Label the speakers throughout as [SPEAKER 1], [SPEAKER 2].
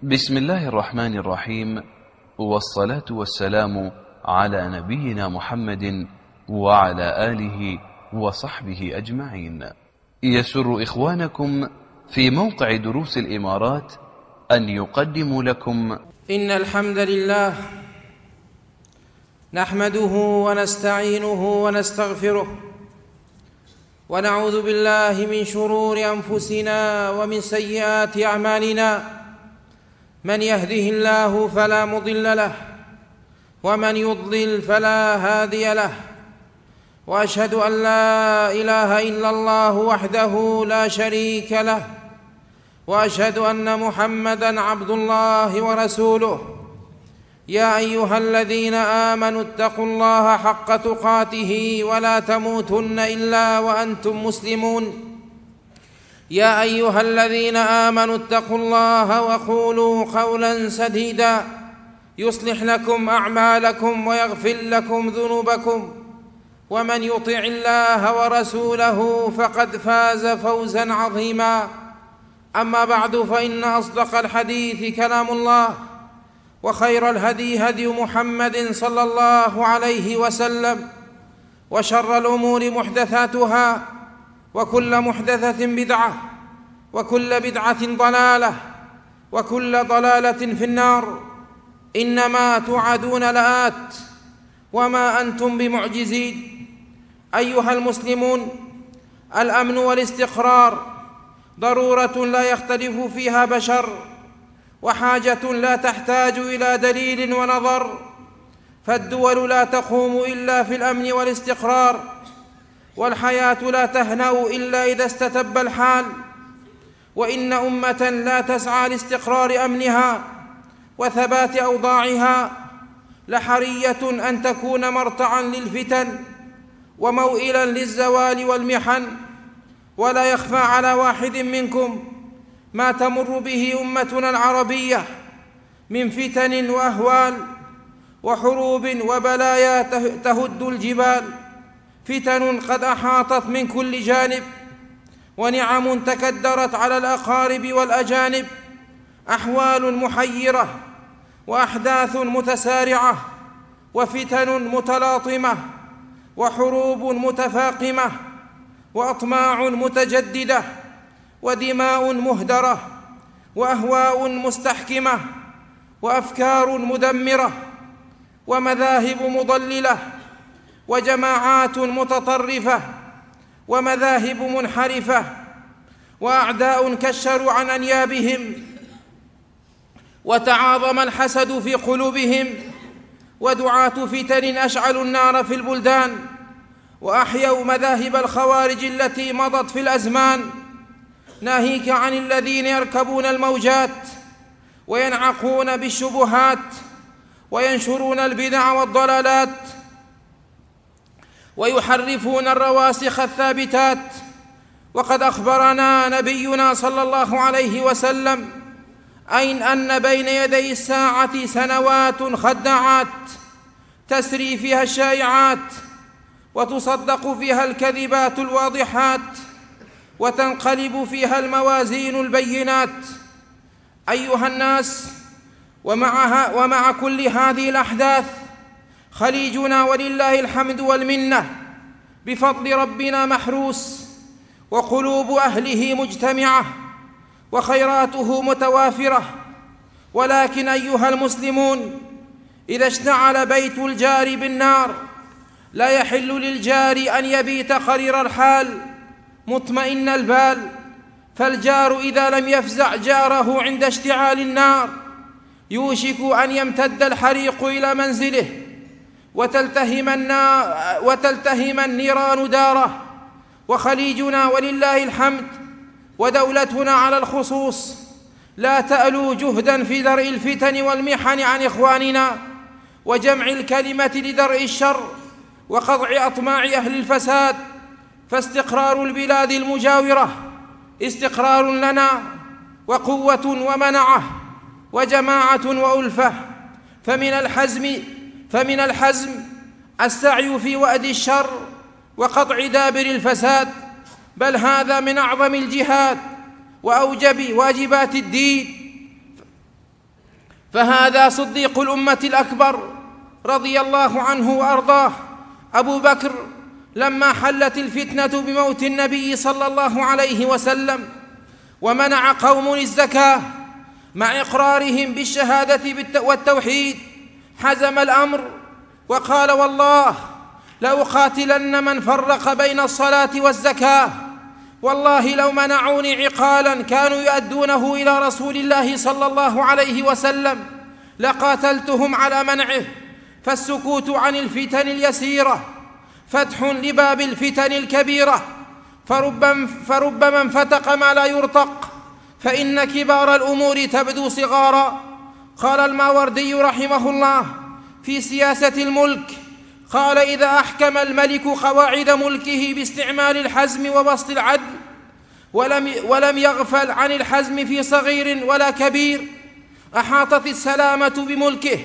[SPEAKER 1] بسم الله الرحمن الرحيم، والصلاة والسلام على نبينا محمد وعلى آله وصحبه أجمعين. يسر إخوانكم في موقع دروس الإمارات أن يقدموا لكم
[SPEAKER 2] إن الحمد لله نحمده ونستعينه ونستغفره، ونعوذ بالله من شرور أنفسنا ومن سيئات أعمالنا. من يهده الله فلا مضل له، ومن يضلل فلا هادي له، وأشهد أن لا إله إلا الله وحده لا شريك له، وأشهد أن محمدًا عبد الله ورسوله. يا أيها الذين آمنوا اتقوا الله حق تقاته ولا تموتن إلا وأنتم مسلمون. يا أيها الذين آمنوا اتقوا الله وقولوا قولا سديدا يصلح لكم أعمالكم ويغفر لكم ذنوبكم، ومن يطع الله ورسوله فقد فاز فوزا عظيما. أما بعد، فإن أصدق الحديث كلام الله، وخير الهدي هدي محمد صلى الله عليه وسلم، وشر الأمور محدثاتها، وكل محدثة بدعة، وكل بدعة ضلالة، وكل ضلالة في النار. إنما توعدون لآت وما أنتم بمعجزين. أيها المسلمون، الأمن والاستقرار ضرورة لا يختلف فيها بشر، وحاجة لا تحتاج إلى دليل ونظر، فالدول لا تقوم إلا في الأمن والاستقرار، والحياة لا تهنأ إلا إذا استتب الحال. وإن أمة لا تسعى لاستقرار أمنها وثبات أوضاعها لحرية أن تكون مرتعا للفتن وموئلا للزوال والمحن. ولا يخفى على واحد منكم ما تمر به أمتنا العربية من فتن وأهوال وحروب وبلايا تهد الجبال، فتن قد أحاطت من كل جانب، ونعم تكدرت على الأقارب والأجانب، أحوال محيرة، وأحداث متسارعة، وفتن متلاطمة، وحروب متفاقمة، وأطماع متجددة، ودماء مهدرة، وأهواء مستحكمة، وأفكار مدمرة، ومذاهب مضللة، وجماعات متطرفة، ومذاهب منحرفة، وأعداء كشروا عن أنيابهم، وتعاظم الحسد في قلوبهم، ودعاة فتن أشعلوا النار في البلدان، وأحيوا مذاهب الخوارج التي مضت في الأزمان، ناهيك عن الذين يركبون الموجات وينعقون بالشبهات وينشرون البدع والضلالات ويحرفون الرواسخ الثابتات. وقد أخبرنا نبينا صلى الله عليه وسلم أن بين يدي الساعة سنوات خداعات تسري فيها الشائعات، وتصدق فيها الكذبات الواضحات، وتنقلب فيها الموازين البينات. أيها الناس، ومع كل هذه الأحداث خليجنا ولله الحمد والمنة بفضل ربنا محروس، وقلوب أهله مجتمعة، وخيراته متوافرة. ولكن أيها المسلمون، إذا اشتعل بيت الجار بالنار لا يحل للجار أن يبيت قرير الحال مطمئن البال، فالجار إذا لم يفزع جاره عند اشتعال النار يوشك أن يمتد الحريق إلى منزله وتلتهم النيران داره. وخليجنا ولله الحمد ودولتنا على الخصوص لا تألو جهدا في درء الفتن والمحن عن إخواننا، وجمع الكلمة لدرء الشر وقضع أطماع أهل الفساد. فاستقرار البلاد المجاورة استقرار لنا، وقوة ومنعة، وجماعة وألفة. فمن الحزم السعي في وأد الشر وقطع دابر الفساد، بل هذا من أعظم الجهاد وأوجب واجبات الدين. فهذا صديق الأمة الأكبر رضي الله عنه وأرضاه أبو بكر لما حلت الفتنة بموت النبي صلى الله عليه وسلم ومنع قوم الزكاة مع إقرارهم بالشهادة والتوحيد، حزم الأمر وقال: والله لأقاتلن من فرق بين الصلاة والزكاة، والله لو منعوني عقالا كانوا يؤدونه إلى رسول الله صلى الله عليه وسلم لقاتلتهم على منعه. فالسكوت عن الفتن اليسيرة فتح لباب الفتن الكبيرة، فرب من فتق ما لا يرتق، فإن كبار الأمور تبدو صغارا. قال الماوردي رحمه الله في سياسة الملك، قال: إذا أحكم الملك قواعد ملكه باستعمال الحزم وبسط العدل ولم يغفل عن الحزم في صغير ولا كبير، أحاطت السلامة بملكه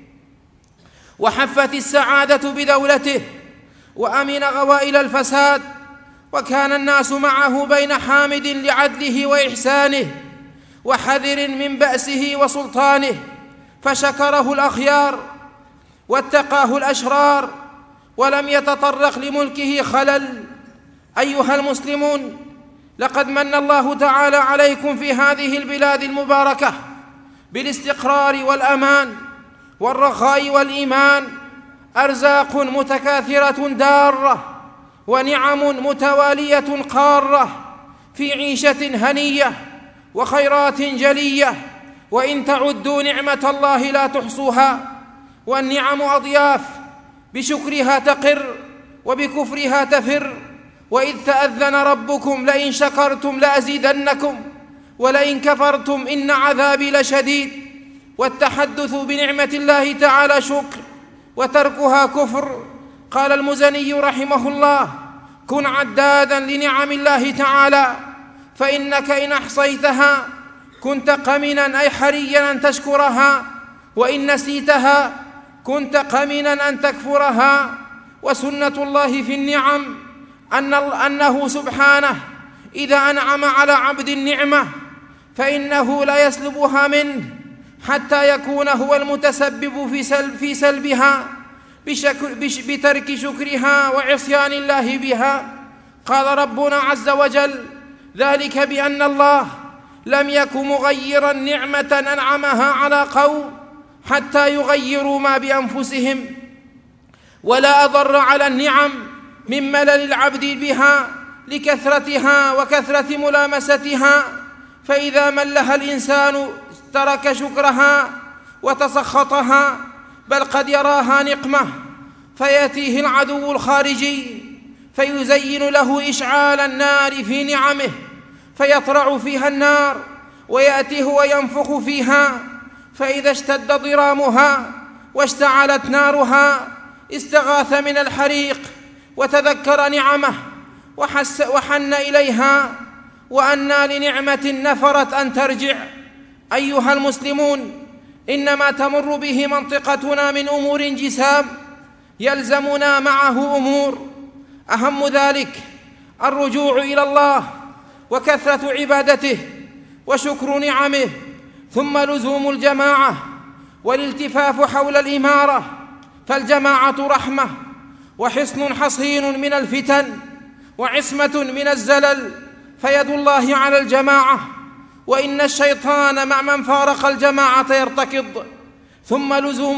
[SPEAKER 2] وحفت السعادة بدولته وأمن غوائل الفساد، وكان الناس معه بين حامد لعدله وإحسانه وحذر من بأسه وسلطانه، فشكره الأخيار واتقاه الأشرار ولم يتطرق لملكه خلل. أيها المسلمون، لقد من الله تعالى عليكم في هذه البلاد المباركة بالاستقرار والأمان والرخاء والإيمان، أرزاق متكاثرة دارة ونعم متوالية قارة، في عيشة هنية وخيرات جلية، وإن تعدوا نعمة الله لا تحصوها. والنعم أضياف، بشكرها تقر وبكفرها تفر. وإذ تأذن ربكم لئن شكرتم لأزيدنكم ولئن كفرتم إن عذابي لشديد. والتحدث بنعمة الله تعالى شكر وتركها كفر. قال المزني رحمه الله: كن عدادا لنعم الله تعالى، فإنك إن أحصيتها كنت قمنا أي حريا أن تشكرها، وإن نسيتها كنت قمنا أن تكفرها. وسنة الله في النعم أنه سبحانه إذا أنعم على عبد النعمة فإنه لا يسلبها منه حتى يكون هو المتسبب في سلبها بترك شكرها وعصيان الله بها. قال ربنا عز وجل: ذلك بأن الله لم يك مغيرا نعمة أنعمها على قوم حتى يغيروا ما بأنفسهم، ولا أضر على النعم من ملل العبد بها لكثرتها وكثرة ملامستها، فإذا ملها الإنسان ترك شكرها وتسخطها، بل قد يراها نقمة، فيأتيه العدو الخارجي فيزين له إشعال النار في نعمه فيطرع فيها النار، ويأتي هو ينفخ فيها، فإذا اشتد ضرامها واشتعلت نارها استغاث من الحريق وتذكر نعمه وحن إليها، وأنى لنعمة نفرت أن ترجع. أيها المسلمون، إنما تمر به منطقتنا من أمور جسام يلزمنا معه أمور، أهم ذلك الرجوع إلى الله وكثرة عبادته وشكر نعمه، ثم لزوم الجماعة والالتفاف حول الإمارة، فالجماعة رحمة وحصن حصين من الفتن وعصمة من الزلل، فيد الله على الجماعة، وإن الشيطان مع من فارق الجماعة يرتكض. ثم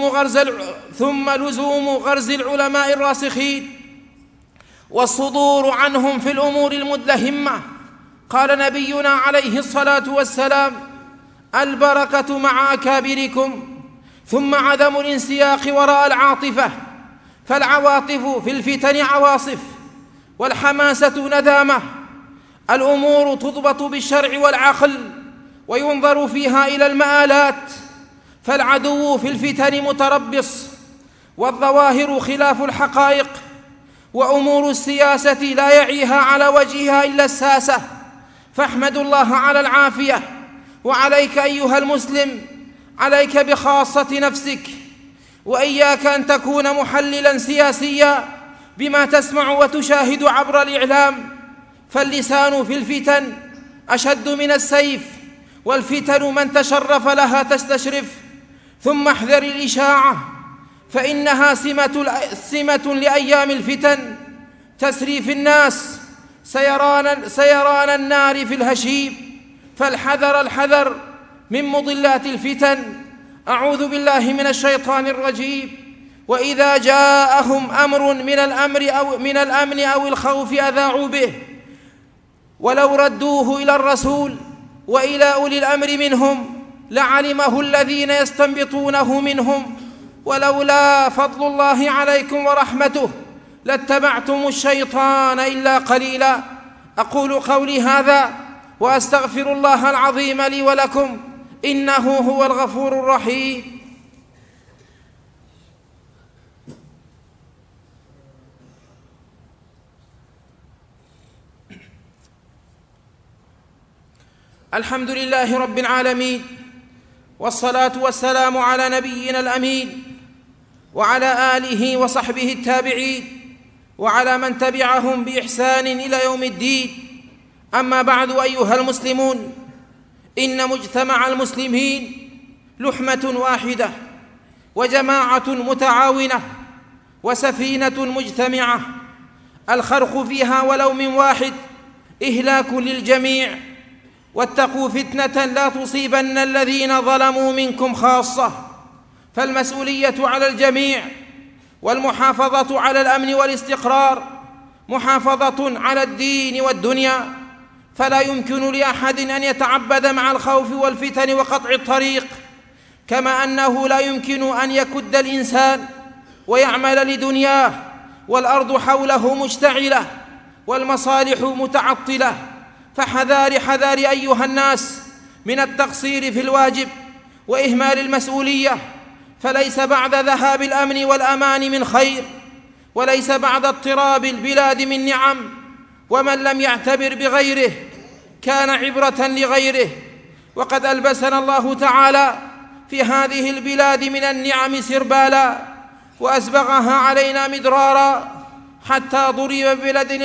[SPEAKER 2] لزوم غرز العلماء الراسخين والصدور عنهم في الأمور المدلهمة. قال نبينا عليه الصلاة والسلام: البركة مع أكابركم. ثم عدم الانسياق وراء العاطفة، فالعواطف في الفتن عواصف والحماسة ندامة. الأمور تضبط بالشرع والعقل وينظر فيها إلى المآلات، فالعدو في الفتن متربص والظواهر خلاف الحقائق، وأمور السياسة لا يعيها على وجهها إلا الساسة، فاحمد الله على العافية. وعليك أيها المسلم، عليك بخاصة نفسك، وإياك أن تكون محللا سياسيا بما تسمع وتشاهد عبر الإعلام، فاللسان في الفتن أشد من السيف، والفتن من تشرف لها تستشرف، ثم احذر الإشاعة، فإنها سمة لأيام الفتن تسري في الناس سيران النار في الهشيم، فالحذر الحذر من مضلات الفتن. أعوذ بالله من الشيطان الرجيم. وإذا جاءهم أمر من الأمن أو الخوف أذاعوا به، ولو ردوه إلى الرسول وإلى أولي الأمر منهم لعلمه الذين يستنبطونه منهم، ولولا فضل الله عليكم ورحمته لاتبعتم الشيطان إلا قليلا. أقول قولي هذا وأستغفر الله العظيم لي ولكم، إنه هو الغفور الرحيم. الحمد لله رب العالمين، والصلاة والسلام على نبينا الأمين وعلى آله وصحبه التابعين وعلى من تبعهم بإحسان إلى يوم الدين. أما بعد، أيها المسلمون، إن مجتمع المسلمين لحمة واحدة وجماعة متعاونة وسفينة مجتمعة، الخرق فيها ولو من واحد إهلاك للجميع. واتقوا فتنة لا تصيبن الذين ظلموا منكم خاصة، فالمسؤولية على الجميع، والمحافظة على الأمن والاستقرار محافظة على الدين والدنيا. فلا يمكن لأحد أن يتعبد مع الخوف والفتن وقطع الطريق، كما أنه لا يمكن أن يكد الإنسان ويعمل لدنياه والأرض حوله مشتعلة والمصالح متعطلة. فحذار أيها الناس من التقصير في الواجب وإهمال المسؤولية، فليس بعد ذهاب الأمن والأمان من خير، وليس بعد اضطراب البلاد من نعم. ومن لم يعتبر بغيره كان عبرة لغيره. وقد ألبسنا الله تعالى في هذه البلاد من النعم سربالا، وأسبغها علينا مدرارا، حتى ضرب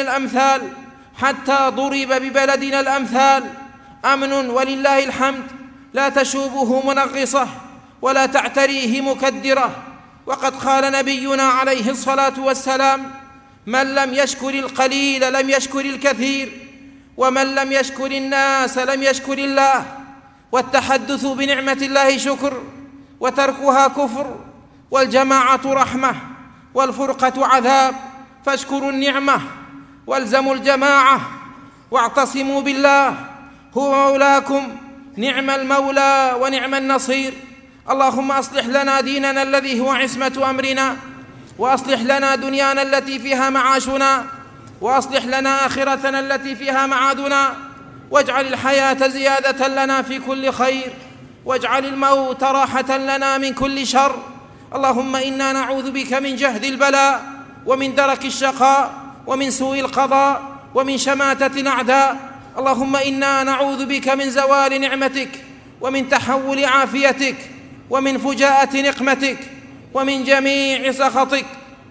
[SPEAKER 2] ببلدنا الأمثال أمن ولله الحمد لا تشوبه منغصة ولا تعتريه مكدرة. وقد قال نبينا عليه الصلاة والسلام: من لم يشكر القليل لم يشكر الكثير، ومن لم يشكر الناس لم يشكر الله. والتحدث بنعمة الله شكر، وتركها كفر، والجماعة رحمة، والفرقة عذاب. فاشكروا النعمة والزموا الجماعة واعتصموا بالله، هو مولاكم، نعم المولى ونعم النصير. اللهم أصلح لنا ديننا الذي هو عصمة أمرنا، وأصلح لنا دنيانا التي فيها معاشنا، وأصلح لنا آخرتنا التي فيها معادنا، واجعل الحياة زيادة لنا في كل خير، واجعل الموت راحة لنا من كل شر. اللهم إنا نعوذ بك من جهد البلاء، ومن درك الشقاء، ومن سوء القضاء، ومن شماتة الأعداء. اللهم إنا نعوذ بك من زوال نعمتك، ومن تحول عافيتك، ومن فجاءة نقمتك، ومن جميع سخطك.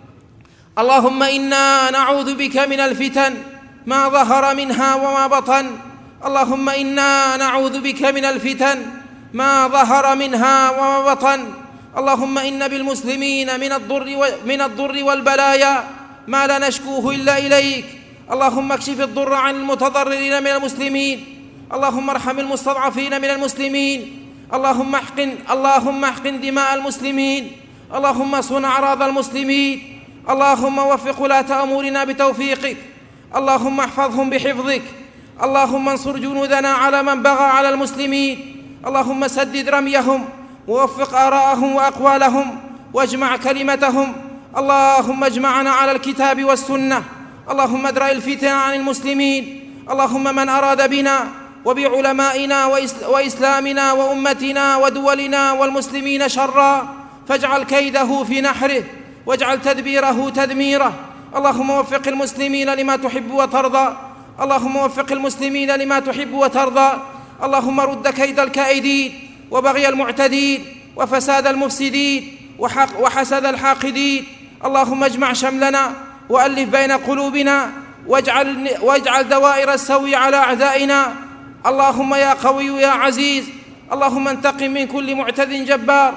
[SPEAKER 2] اللهم إنا نعوذ بك من الفتن ما ظهر منها وما بطن. اللهم إنا نعوذ بك من الفتن ما ظهر منها وما بطن. اللهم إن بالمسلمين من الضر والبلايا ما لا نشكوه إلا إليك. اللهم اكشف الضر عن المتضررين من المسلمين. اللهم ارحم المستضعفين من المسلمين. اللهم احقن دماء المسلمين. اللهم صن أعراض المسلمين. اللهم وفق ولاة أمورنا بتوفيقك. اللهم احفظهم بحفظك. اللهم انصر جنودنا على من بغى على المسلمين. اللهم سدد رميهم، ووفق آراءهم وأقوالهم، واجمع كلمتهم. اللهم اجمعنا على الكتاب والسنة. اللهم ادرأ الفتن عن المسلمين. اللهم من أراد بنا وبعلمائنا وإسلامنا وأمتنا ودولنا والمسلمين شرا فاجعل كيده في نحره، واجعل تدبيره تدميره. اللهم وفق المسلمين لما تحب وترضى. اللهم وفق المسلمين لما تحب وترضى. اللهم رد كيد الكائدين، وبغي المعتدين، وفساد المفسدين، وحسد الحاقدين. اللهم اجمع شملنا، وألف بين قلوبنا، واجعل دوائر السوء على أعدائنا. اللهم يا قوي يا عزيز، اللهم انتقم من كل معتد جبار،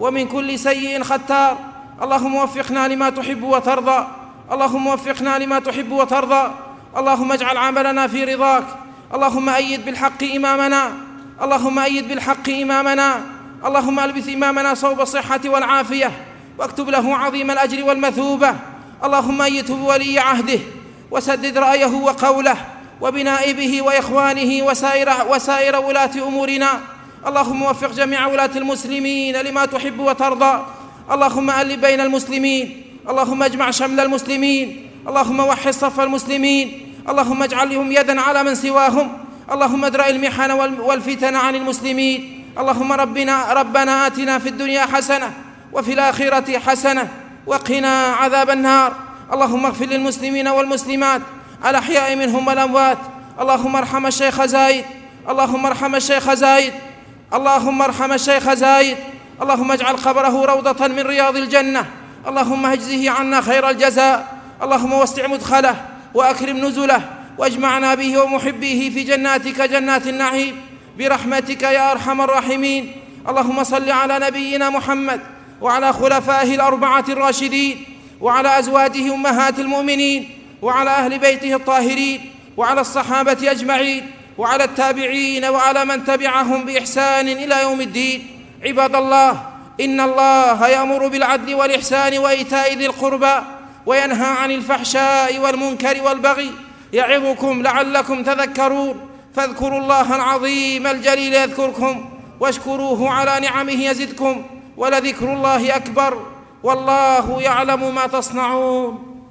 [SPEAKER 2] ومن كل سيء ختار. اللهم وفقنا لما تحب وترضى، اللهم وفقنا لما تحب وترضى. اللهم اجعل عملنا في رضاك. اللهم أيد بالحق إمامنا، اللهم أيد بالحق إمامنا. اللهم ألبس إمامنا صوب الصحة والعافية، واكتب له عظيم الأجر والمثوبة. اللهم أيده بولي عهده، وسدد رأيه وقوله، وبنائبه وإخوانه وسائر ولاة أمورنا. اللهم وفق جميع ولاة المسلمين لما تحب وترضى. اللهم ألف بين المسلمين، اللهم اجمع شمل المسلمين، اللهم وحد صف المسلمين، اللهم اجعل لهم يدا على من سواهم. اللهم ادرأ المحن والفتن عن المسلمين. اللهم ربنا آتنا في الدنيا حسنة وفي الآخرة حسنة وقنا عذاب النار. اللهم اغفر للمسلمين والمسلمات الأحياء منهم والأموات. اللهم ارحم الشيخ زايد، اللهم ارحم الشيخ زايد، اللهم ارحم الشيخ زايد. اللهم اجعل قبره روضة من رياض الجنة. اللهم اجزه عنا خير الجزاء. اللهم وسع مدخله وأكرم نزله، واجمعنا به ومحبيه في جناتك جنات النعيم برحمتك يا أرحم الراحمين. اللهم صل على نبينا محمد وعلى خلفائه الأربعة الراشدين، وعلى أزواجه أمهات المؤمنين، وعلى أهل بيته الطاهرين، وعلى الصحابة أجمعين، وعلى التابعين، وعلى من تبعهم بإحسان إلى يوم الدين. عباد الله، إن الله يأمر بالعدل والإحسان وإيتاء ذي القربى، وينهى عن الفحشاء والمنكر والبغي، يعظكم لعلكم تذكرون. فاذكروا الله العظيم الجليل يذكركم، واشكروه على نعمه يزدكم، ولذكر الله أكبر، والله يعلم ما تصنعون.